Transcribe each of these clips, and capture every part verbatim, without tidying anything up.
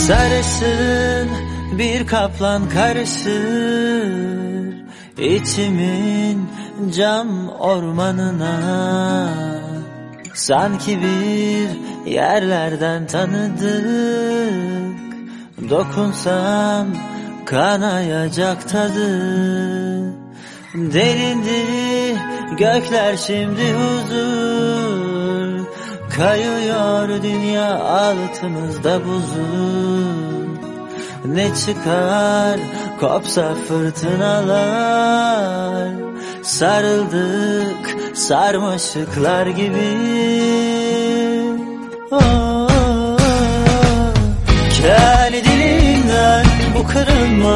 Sarışın bir kaplan karışır içimin cam ormanına. Sanki bir yerlerden tanıdık, dokunsam kanayacak tadı. Delindi gökler şimdi huzur, kayıyor dünya altımızda buzul. Ne çıkar kopsa fırtınalar, sarıldık sarmaşıklar gibi. Oh, kel dilinden bu kırılma,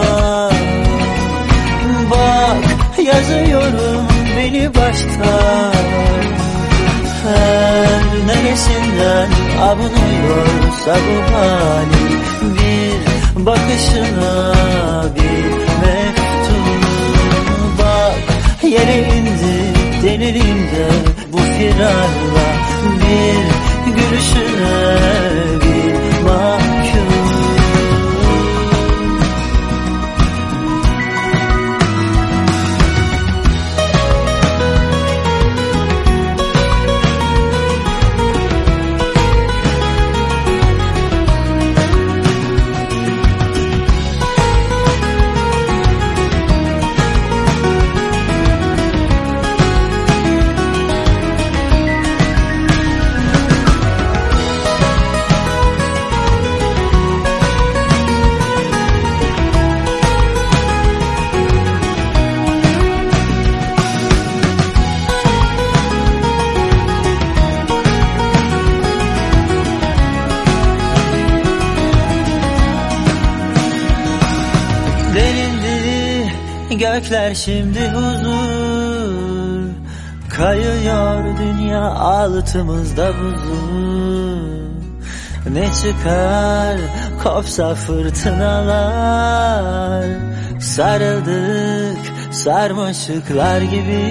bak yazıyorum beni baştan. Her neresinden abunuyorsa bu halim, bir bakışına bir mektup. Bak yere indi delilimde bu firarla, bir gülüşüne bir mahkum. Delindi gökler şimdi huzur, kayıyor dünya altımızda buzul. Ne çıkar kopsa fırtınalar, sarıldık sarmaşıklar gibi.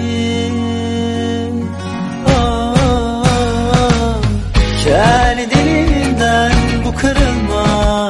Oh, oh, oh. Kel dilinden bu kırılma,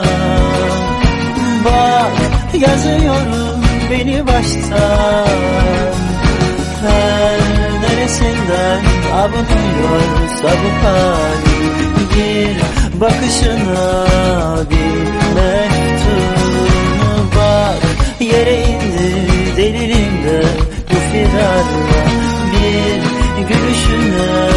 bak yazıyorum beni baştan. Her neresinden abunuyorsa bu halim, bir bakışına bir mektup. Bak yere indi delilimde bu firarla, bir gülüşüne